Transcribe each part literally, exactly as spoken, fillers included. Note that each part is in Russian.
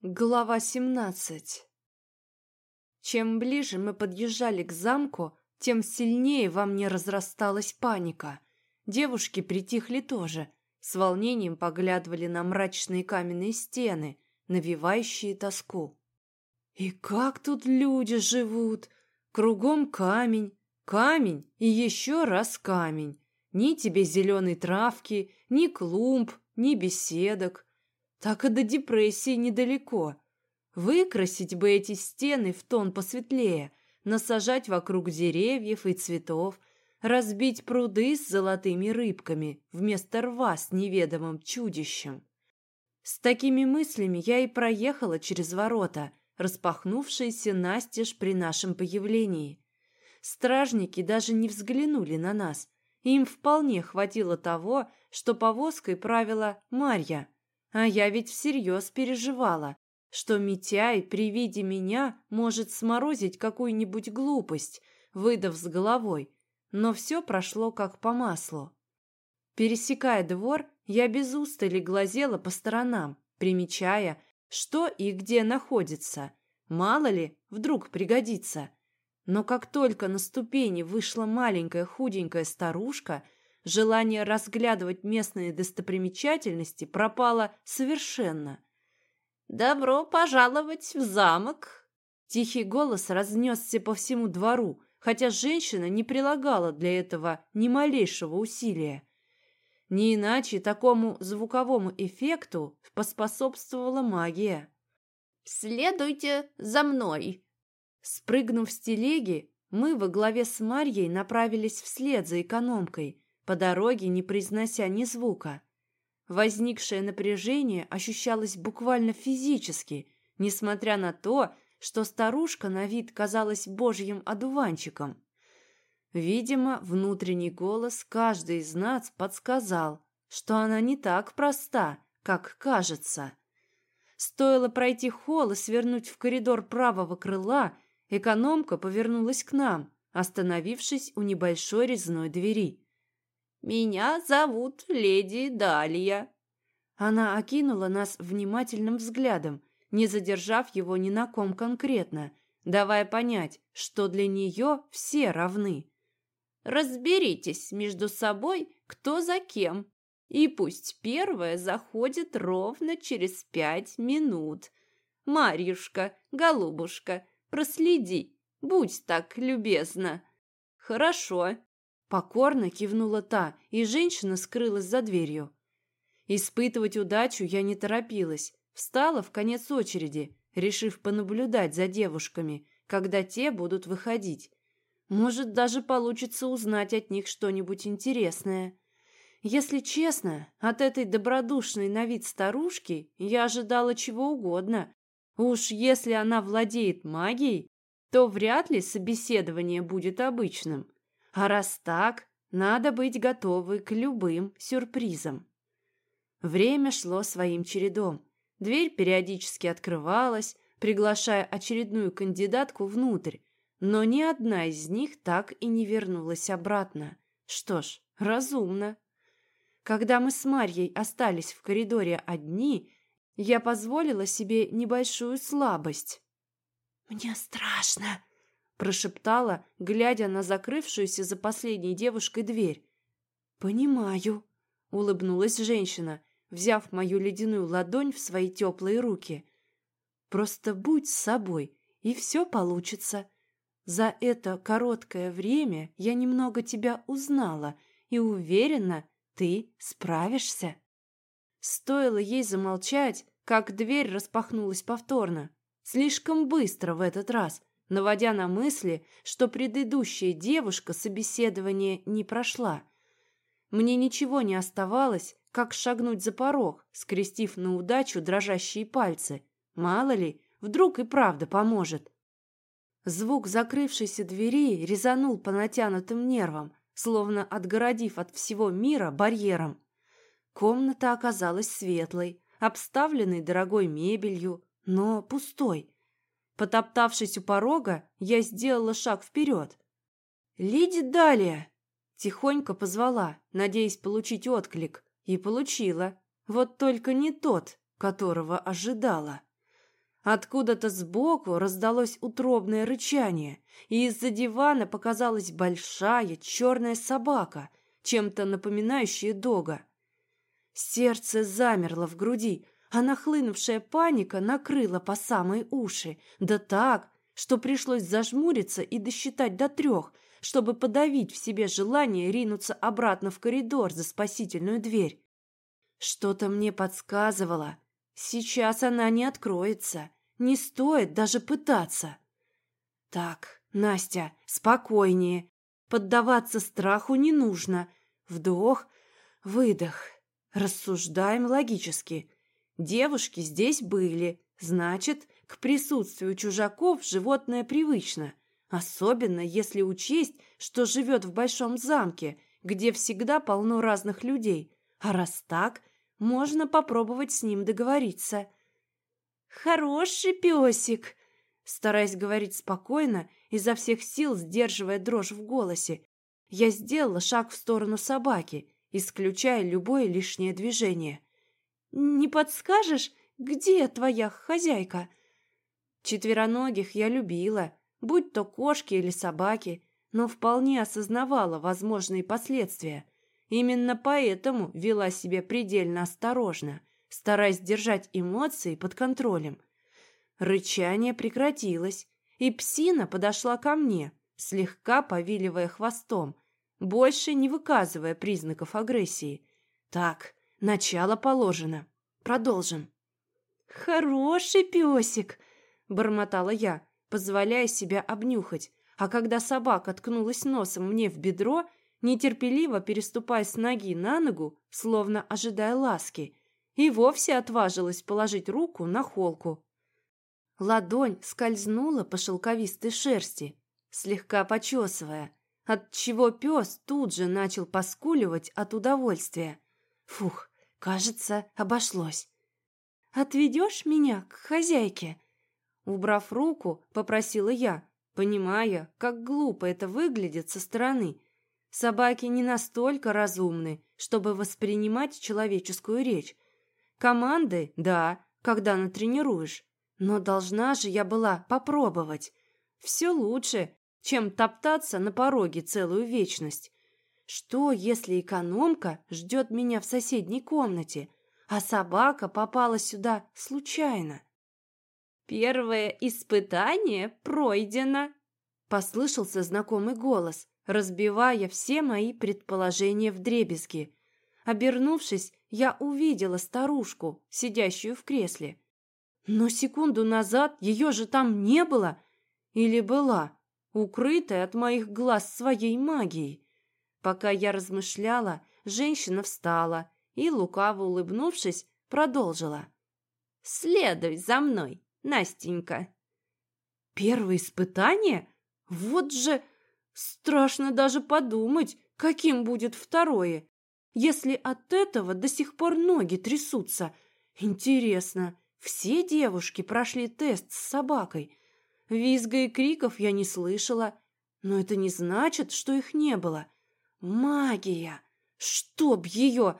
Глава семнадцать. Чем ближе мы подъезжали к замку, тем сильнее во мне разрасталась паника. Девушки притихли тоже, с волнением поглядывали на мрачные каменные стены, навевающие тоску. И как тут люди живут? Кругом камень, камень и еще раз камень. Ни тебе зеленой травки, ни клумб, ни беседок. Так и до депрессии недалеко. Выкрасить бы эти стены в тон посветлее, насажать вокруг деревьев и цветов, разбить пруды с золотыми рыбками вместо рва с неведомым чудищем. С такими мыслями я и проехала через ворота, распахнувшиеся настежь при нашем появлении. Стражники даже не взглянули на нас. Им вполне хватило того, что повозкой правила Марья. А я ведь всерьез переживала, что Митяй при виде меня может сморозить какую-нибудь глупость, выдав с головой. Но все прошло как по маслу. Пересекая двор, я без устали глазела по сторонам, примечая, что и где находится. Мало ли, вдруг пригодится. Но как только на ступени вышла маленькая худенькая старушка, желание разглядывать местные достопримечательности пропало совершенно. «Добро пожаловать в замок!» Тихий голос разнесся по всему двору, хотя женщина не прилагала для этого ни малейшего усилия. Не иначе такому звуковому эффекту поспособствовала магия. «Следуйте за мной!» Спрыгнув с телеги, мы во главе с Марьей направились вслед за экономкой, по дороге не произнося ни звука. Возникшее напряжение ощущалось буквально физически, несмотря на то, что старушка на вид казалась божьим одуванчиком. Видимо, внутренний голос каждой из нас подсказал, что она не так проста, как кажется. Стоило пройти холл и свернуть в коридор правого крыла, экономка повернулась к нам, остановившись у небольшой резной двери. «Меня зовут леди Далия». Она окинула нас внимательным взглядом, не задержав его ни на ком конкретно, давая понять, что для нее все равны. «Разберитесь между собой, кто за кем, и пусть первая заходит ровно через пять минут. Марьюшка, голубушка, проследи, будь так любезна». «Хорошо», — покорно кивнула та, и женщина скрылась за дверью. Испытывать удачу я не торопилась, встала в конец очереди, решив понаблюдать за девушками, когда те будут выходить. Может, даже получится узнать от них что-нибудь интересное. Если честно, от этой добродушной на вид старушки я ожидала чего угодно. Уж если она владеет магией, то вряд ли собеседование будет обычным. А раз так, надо быть готовой к любым сюрпризам. Время шло своим чередом. Дверь периодически открывалась, приглашая очередную кандидатку внутрь, но ни одна из них так и не вернулась обратно. Что ж, разумно. Когда мы с Марьей остались в коридоре одни, я позволила себе небольшую слабость. «Мне страшно», — прошептала, глядя на закрывшуюся за последней девушкой дверь. «Понимаю», — улыбнулась женщина, взяв мою ледяную ладонь в свои теплые руки. «Просто будь с собой, и все получится. За это короткое время я немного тебя узнала и уверена, ты справишься». Стоило ей замолчать, как дверь распахнулась повторно. Слишком быстро в этот раз, наводя на мысли, что предыдущая девушка собеседование не прошла. Мне ничего не оставалось, как шагнуть за порог, скрестив на удачу дрожащие пальцы. Мало ли, вдруг и правда поможет. Звук закрывшейся двери резанул по натянутым нервам, словно отгородив от всего мира барьером. Комната оказалась светлой, обставленной дорогой мебелью, но пустой. Потоптавшись у порога, я сделала шаг вперед. «Леди Далия!» Тихонько позвала, надеясь получить отклик, и получила. Вот только не тот, которого ожидала. Откуда-то сбоку раздалось утробное рычание, и из-за дивана показалась большая черная собака, чем-то напоминающая дога. Сердце замерло в груди, а нахлынувшая паника накрыла по самые уши, да так, что пришлось зажмуриться и досчитать до трех, чтобы подавить в себе желание ринуться обратно в коридор за спасительную дверь. Что-то мне подсказывало, сейчас она не откроется, не стоит даже пытаться. Так, Настя, спокойнее, поддаваться страху не нужно. Вдох, выдох, рассуждаем логически. Девушки здесь были, значит, к присутствию чужаков животное привычно, особенно если учесть, что живет в большом замке, где всегда полно разных людей, а раз так, можно попробовать с ним договориться. «Хороший песик!» Стараясь говорить спокойно, изо всех сил сдерживая дрожь в голосе, я сделала шаг в сторону собаки, исключая любое лишнее движение. «Не подскажешь, где твоя хозяйка?» Четвероногих я любила, будь то кошки или собаки, но вполне осознавала возможные последствия. Именно поэтому вела себя предельно осторожно, стараясь держать эмоции под контролем. Рычание прекратилось, и псина подошла ко мне, слегка повиливая хвостом, больше не выказывая признаков агрессии. Так, начало положено. Продолжим. «Хороший песик!» — бормотала я, позволяя себя обнюхать, а когда собака ткнулась носом мне в бедро, нетерпеливо переступая с ноги на ногу, словно ожидая ласки, и вовсе отважилась положить руку на холку. Ладонь скользнула по шелковистой шерсти, слегка почесывая, отчего пес тут же начал поскуливать от удовольствия. Фух, кажется, обошлось. «Отведешь меня к хозяйке?» Убрав руку, попросила я, понимая, как глупо это выглядит со стороны. Собаки не настолько разумны, чтобы воспринимать человеческую речь. Команды, да, когда натренируешь, но должна же я была попробовать. Все лучше, чем топтаться на пороге целую вечность. Что, если экономка ждет меня в соседней комнате, а собака попала сюда случайно? «Первое испытание пройдено», — послышался знакомый голос, разбивая все мои предположения вдребезги. Обернувшись, я увидела старушку, сидящую в кресле. Но секунду назад ее же там не было. Или была, укрытая от моих глаз своей магией. Пока я размышляла, женщина встала и, лукаво улыбнувшись, продолжила. «Следуй за мной, Настенька». «Первое испытание? Вот же... Страшно даже подумать, каким будет второе, если от этого до сих пор ноги трясутся. Интересно, все девушки прошли тест с собакой? Визга и криков я не слышала, но это не значит, что их не было. Магия! Чтоб ее!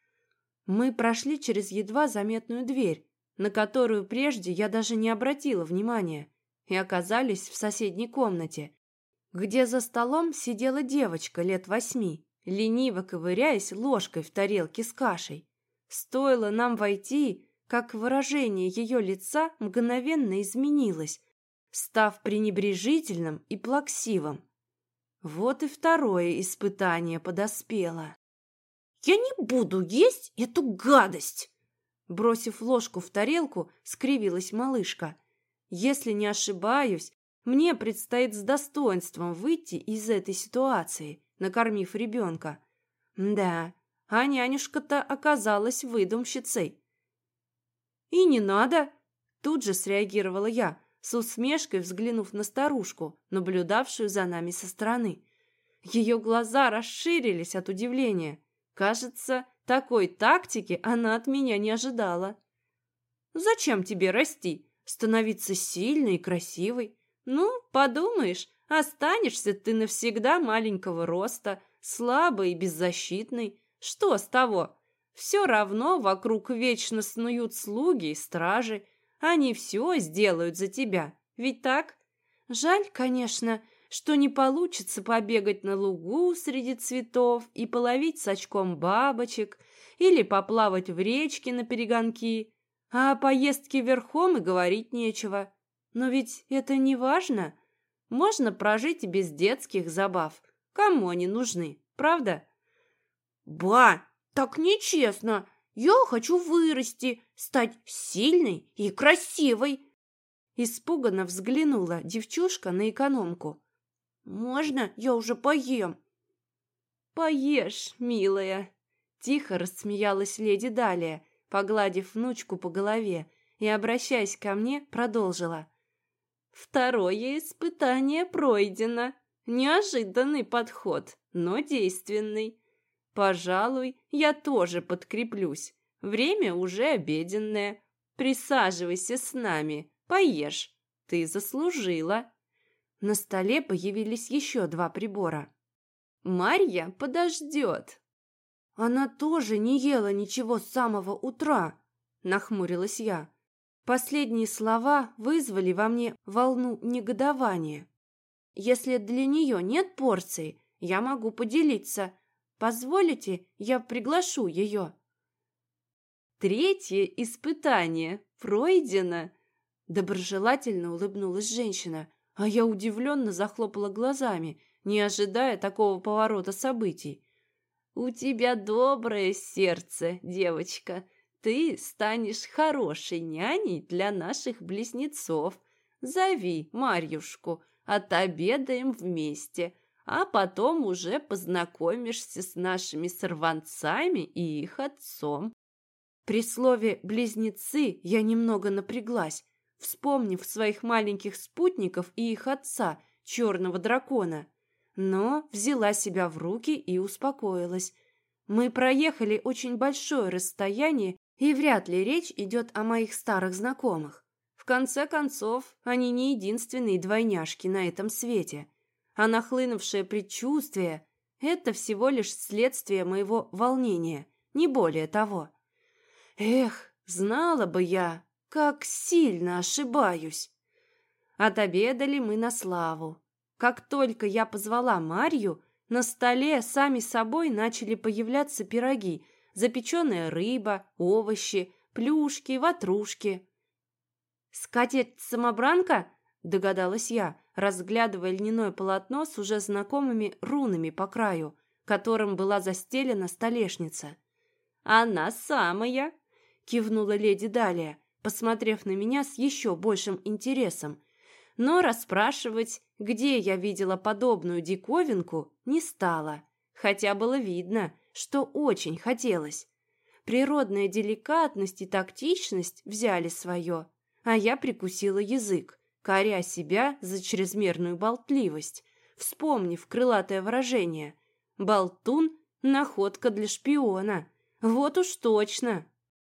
Мы прошли через едва заметную дверь, на которую прежде я даже не обратила внимания, и оказались в соседней комнате, где за столом сидела девочка лет восьми, лениво ковыряясь ложкой в тарелке с кашей. Стоило нам войти, как выражение ее лица мгновенно изменилось, став пренебрежительным и плаксивым. Вот и второе испытание подоспело. «Я не буду есть эту гадость!» Бросив ложку в тарелку, скривилась малышка. Если не ошибаюсь, мне предстоит с достоинством выйти из этой ситуации, накормив ребенка. Да, а нянюшка-то оказалась выдумщицей. «И не надо!» Тут же среагировала я, с усмешкой взглянув на старушку, наблюдавшую за нами со стороны. Ее глаза расширились от удивления. Кажется, такой тактики она от меня не ожидала. «Зачем тебе расти? Становиться сильной и красивой? Ну, подумаешь, останешься ты навсегда маленького роста, слабой и беззащитной. Что с того? Все равно вокруг вечно снуют слуги и стражи, Они все сделают за тебя, ведь так? Жаль, конечно, что не получится побегать на лугу среди цветов и половить с очком бабочек или поплавать в речке на перегонки, а о поездке верхом и говорить нечего. Но ведь это не важно. Можно прожить и без детских забав. Кому они нужны, правда? Ба, так нечестно. Я хочу вырасти, стать сильной и красивой. Испуганно взглянула девчушка на экономку. Можно я уже поем? Поешь, милая. Тихо рассмеялась леди Далия, погладив внучку по голове и, обращаясь ко мне, продолжила. Второе испытание пройдено. Неожиданный подход, но действенный. Пожалуй, я тоже подкреплюсь. Время уже обеденное. Присаживайся с нами, поешь. Ты заслужила. На столе появились еще два прибора. Марья подождет. Она тоже не ела ничего с самого утра, нахмурилась я. Последние слова вызвали во мне волну негодования. Если для нее нет порций, я могу поделиться. Позволите, я приглашу ее? Третье испытание пройдено. Доброжелательно улыбнулась женщина, а я удивленно захлопала глазами, не ожидая такого поворота событий. У тебя доброе сердце, девочка. Ты станешь хорошей няней для наших близнецов. Зови Марьюшку, отобедаем вместе, а потом уже познакомишься с нашими сорванцами и их отцом. При слове «близнецы» я немного напряглась, вспомнив своих маленьких спутников и их отца, черного дракона. Но взяла себя в руки и успокоилась. Мы проехали очень большое расстояние, и вряд ли речь идет о моих старых знакомых. В конце концов, они не единственные двойняшки на этом свете. А нахлынувшее предчувствие – это всего лишь следствие моего волнения, не более того. Эх, знала бы я, как сильно ошибаюсь. Отобедали мы на славу. Как только я позвала Марью, на столе сами собой начали появляться пироги, запеченная рыба, овощи, плюшки, ватрушки. «Скатерть-самобранка?» – догадалась я, разглядывая льняное полотно с уже знакомыми рунами по краю, которым была застелена столешница. «Она самая!» – кивнула леди Далия, посмотрев на меня с еще большим интересом. Но расспрашивать, где я видела подобную диковинку, не стала, хотя было видно, что очень хотелось. Природная деликатность и тактичность взяли свое, а я прикусила язык, коря себя за чрезмерную болтливость, вспомнив крылатое выражение «болтун – находка для шпиона». Вот уж точно.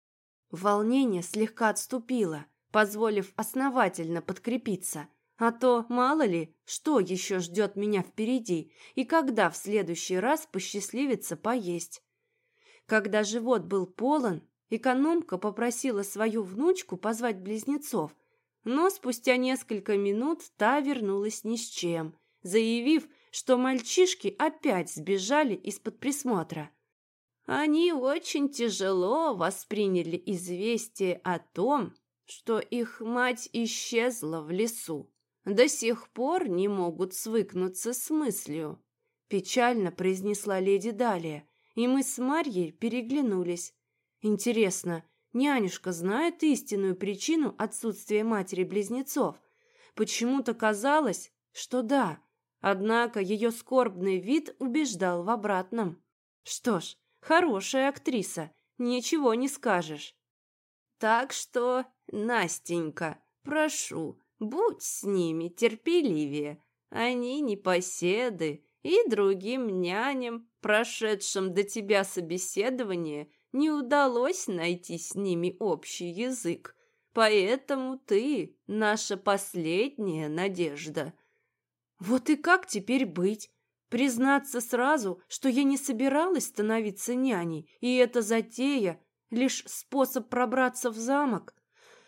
Волнение слегка отступило, позволив основательно подкрепиться, а то, мало ли, что еще ждет меня впереди и когда в следующий раз посчастливится поесть. Когда живот был полон, экономка попросила свою внучку позвать близнецов, но спустя несколько минут та вернулась ни с чем, заявив, что мальчишки опять сбежали из-под присмотра. Они очень тяжело восприняли известие о том, что их мать исчезла в лесу. До сих пор не могут свыкнуться с мыслью, печально произнесла леди Далия, и мы с Марьей переглянулись. Интересно, нянюшка знает истинную причину отсутствия матери-близнецов? Почему-то казалось, что да, однако ее скорбный вид убеждал в обратном. Что ж, хорошая актриса, ничего не скажешь. Так что, Настенька, прошу, будь с ними терпеливее. Они непоседы, и другим няням, прошедшим до тебя собеседование, не удалось найти с ними общий язык. Поэтому ты наша последняя надежда. Вот и как теперь быть? Признаться сразу, что я не собиралась становиться няней, и эта затея — лишь способ пробраться в замок?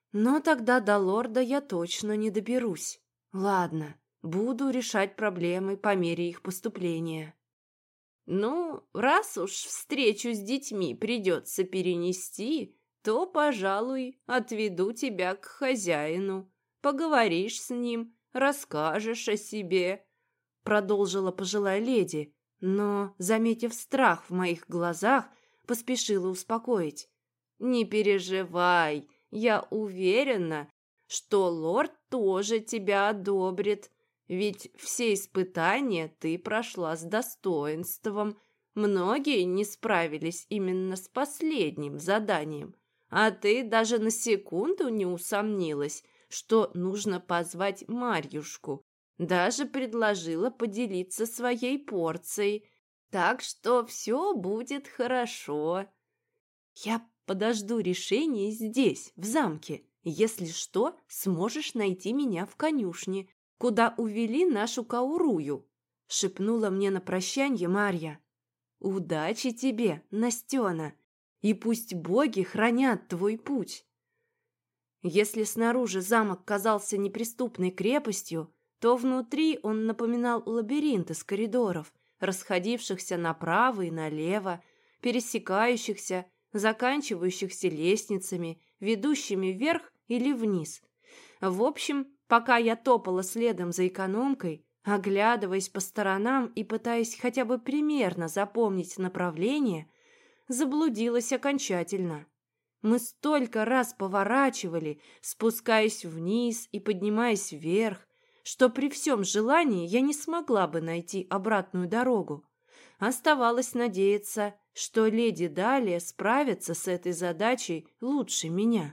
Но тогда до лорда я точно не доберусь. Ладно, буду решать проблемы по мере их поступления. Ну, раз уж встречу с детьми придется перенести, то, пожалуй, отведу тебя к хозяину. Поговоришь с ним, расскажешь о себе, продолжила пожилая леди, но, заметив страх в моих глазах, поспешила успокоить. Не переживай, я уверена, что лорд тоже тебя одобрит. Ведь все испытания ты прошла с достоинством. Многие не справились именно с последним заданием. А ты даже на секунду не усомнилась, что нужно позвать Марьюшку. Даже предложила поделиться своей порцией. Так что все будет хорошо. Я подожду решения здесь, в замке. Если что, сможешь найти меня в конюшне, куда увели нашу Каурую», — шепнула мне на прощанье Марья. «Удачи тебе, Настена, и пусть боги хранят твой путь». Если снаружи замок казался неприступной крепостью, то внутри он напоминал лабиринт из коридоров, расходившихся направо и налево, пересекающихся, заканчивающихся лестницами, ведущими вверх или вниз. В общем, пока я топала следом за экономкой, оглядываясь по сторонам и пытаясь хотя бы примерно запомнить направление, заблудилась окончательно. Мы столько раз поворачивали, спускаясь вниз и поднимаясь вверх, что при всем желании я не смогла бы найти обратную дорогу. Оставалось надеяться, что леди Далия справится с этой задачей лучше меня.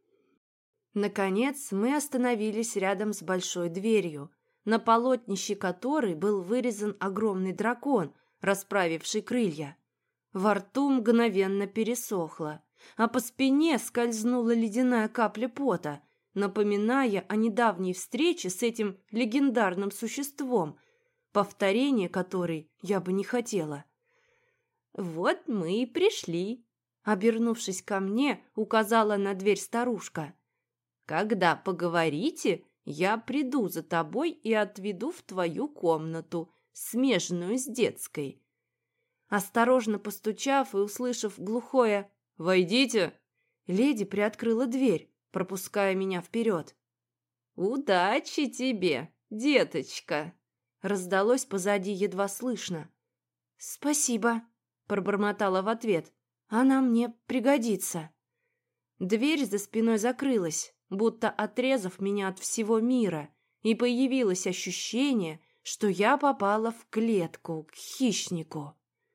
Наконец мы остановились рядом с большой дверью, на полотнище которой был вырезан огромный дракон, расправивший крылья. Во рту мгновенно пересохло, а по спине скользнула ледяная капля пота, напоминая о недавней встрече с этим легендарным существом, повторение которой я бы не хотела. «Вот мы и пришли», — обернувшись ко мне, указала на дверь старушка. «Когда поговорите, я приду за тобой и отведу в твою комнату, смежную с детской». Осторожно постучав и услышав глухое «Войдите!», леди приоткрыла дверь, пропуская меня вперед. «Удачи тебе, деточка!» раздалось позади едва слышно. «Спасибо», — пробормотала в ответ. «Она мне пригодится». Дверь за спиной закрылась, будто отрезав меня от всего мира, и появилось ощущение, что я попала в клетку к хищнику.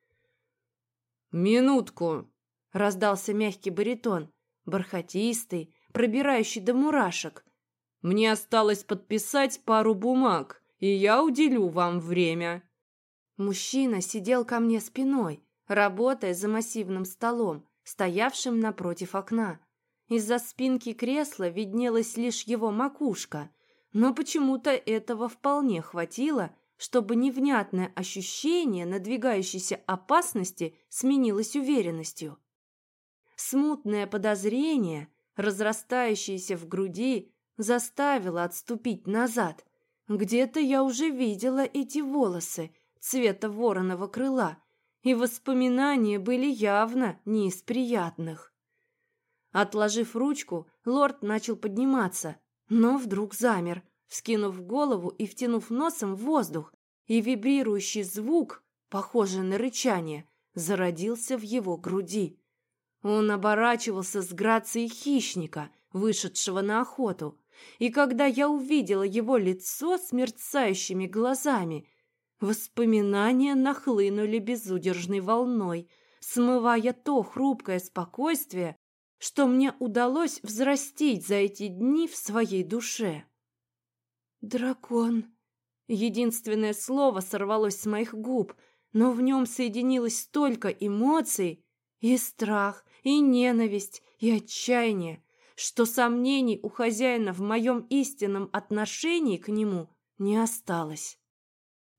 «Минутку!» — раздался мягкий баритон, бархатистый, пробирающий до мурашек. «Мне осталось подписать пару бумаг, и я уделю вам время». Мужчина сидел ко мне спиной, работая за массивным столом, стоявшим напротив окна. Из-за спинки кресла виднелась лишь его макушка, но почему-то этого вполне хватило, чтобы невнятное ощущение надвигающейся опасности сменилось уверенностью. Смутное подозрение, разрастающееся в груди, заставило отступить назад. Где-то я уже видела эти волосы цвета вороного крыла, и воспоминания были явно не из приятных. Отложив ручку, лорд начал подниматься, но вдруг замер, вскинув голову и втянув носом в воздух, и вибрирующий звук, похожий на рычание, зародился в его груди. Он оборачивался с грацией хищника, вышедшего на охоту, и когда я увидела его лицо с мерцающими глазами, воспоминания нахлынули безудержной волной, смывая то хрупкое спокойствие, что мне удалось взрастить за эти дни в своей душе. «Дракон». Единственное слово сорвалось с моих губ, но в нем соединилось столько эмоций, и страх, и ненависть, и отчаяние, что сомнений у хозяина в моем истинном отношении к нему не осталось.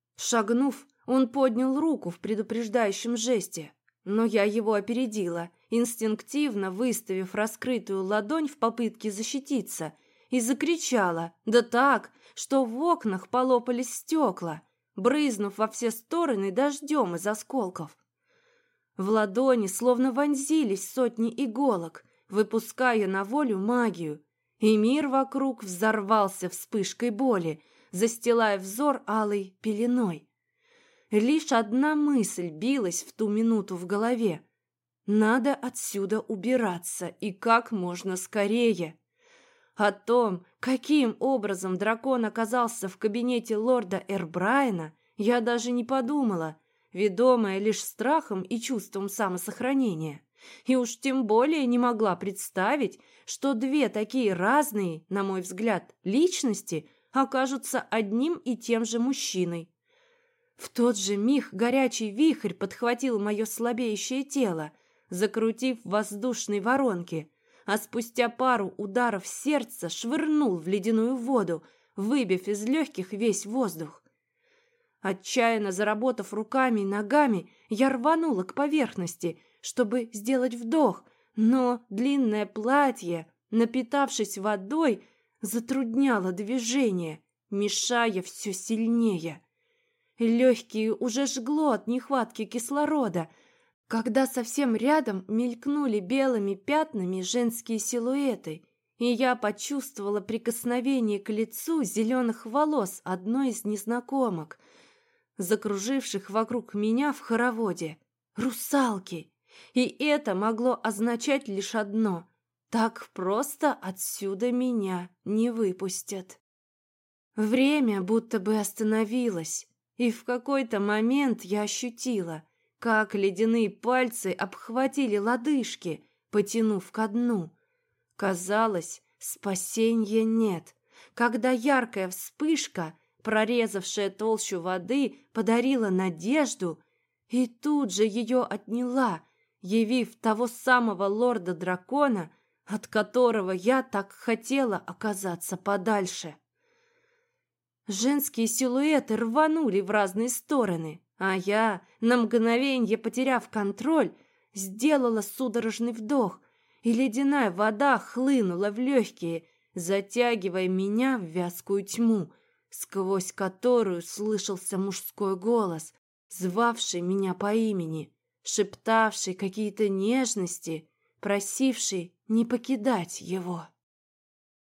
Шагнув, он поднял руку в предупреждающем жесте, но я его опередила инстинктивно выставив раскрытую ладонь в попытке защититься, и закричала, да так, что в окнах полопались стекла, брызнув во все стороны дождем из осколков. В ладони словно вонзились сотни иголок, выпуская на волю магию, и мир вокруг взорвался вспышкой боли, застилая взор алой пеленой. Лишь одна мысль билась в ту минуту в голове. Надо отсюда убираться, и как можно скорее. О том, каким образом дракон оказался в кабинете лорда Эрбрайена, я даже не подумала, ведомая лишь страхом и чувством самосохранения. И уж тем более не могла представить, что две такие разные, на мой взгляд, личности окажутся одним и тем же мужчиной. В тот же миг горячий вихрь подхватил мое слабеющее тело, закрутив в воздушной воронке, а спустя пару ударов сердца швырнул в ледяную воду, выбив из легких весь воздух. Отчаянно заработав руками и ногами, я рванула к поверхности, чтобы сделать вдох, но длинное платье, напитавшись водой, затрудняло движение, мешая все сильнее. Легкие уже жгло от нехватки кислорода, когда совсем рядом мелькнули белыми пятнами женские силуэты, и я почувствовала прикосновение к лицу зеленых волос одной из незнакомок, закруживших вокруг меня в хороводе. Русалки! И это могло означать лишь одно — так просто отсюда меня не выпустят. Время будто бы остановилось, и в какой-то момент я ощутила, как ледяные пальцы обхватили лодыжки, потянув ко дну. Казалось, спасения нет, когда яркая вспышка, прорезавшая толщу воды, подарила надежду и тут же ее отняла, явив того самого лорда-дракона, от которого я так хотела оказаться подальше. Женские силуэты рванули в разные стороны, а я, на мгновенье потеряв контроль, сделала судорожный вдох, и ледяная вода хлынула в легкие, затягивая меня в вязкую тьму, сквозь которую слышался мужской голос, звавший меня по имени, шептавший какие-то нежности, просивший не покидать его.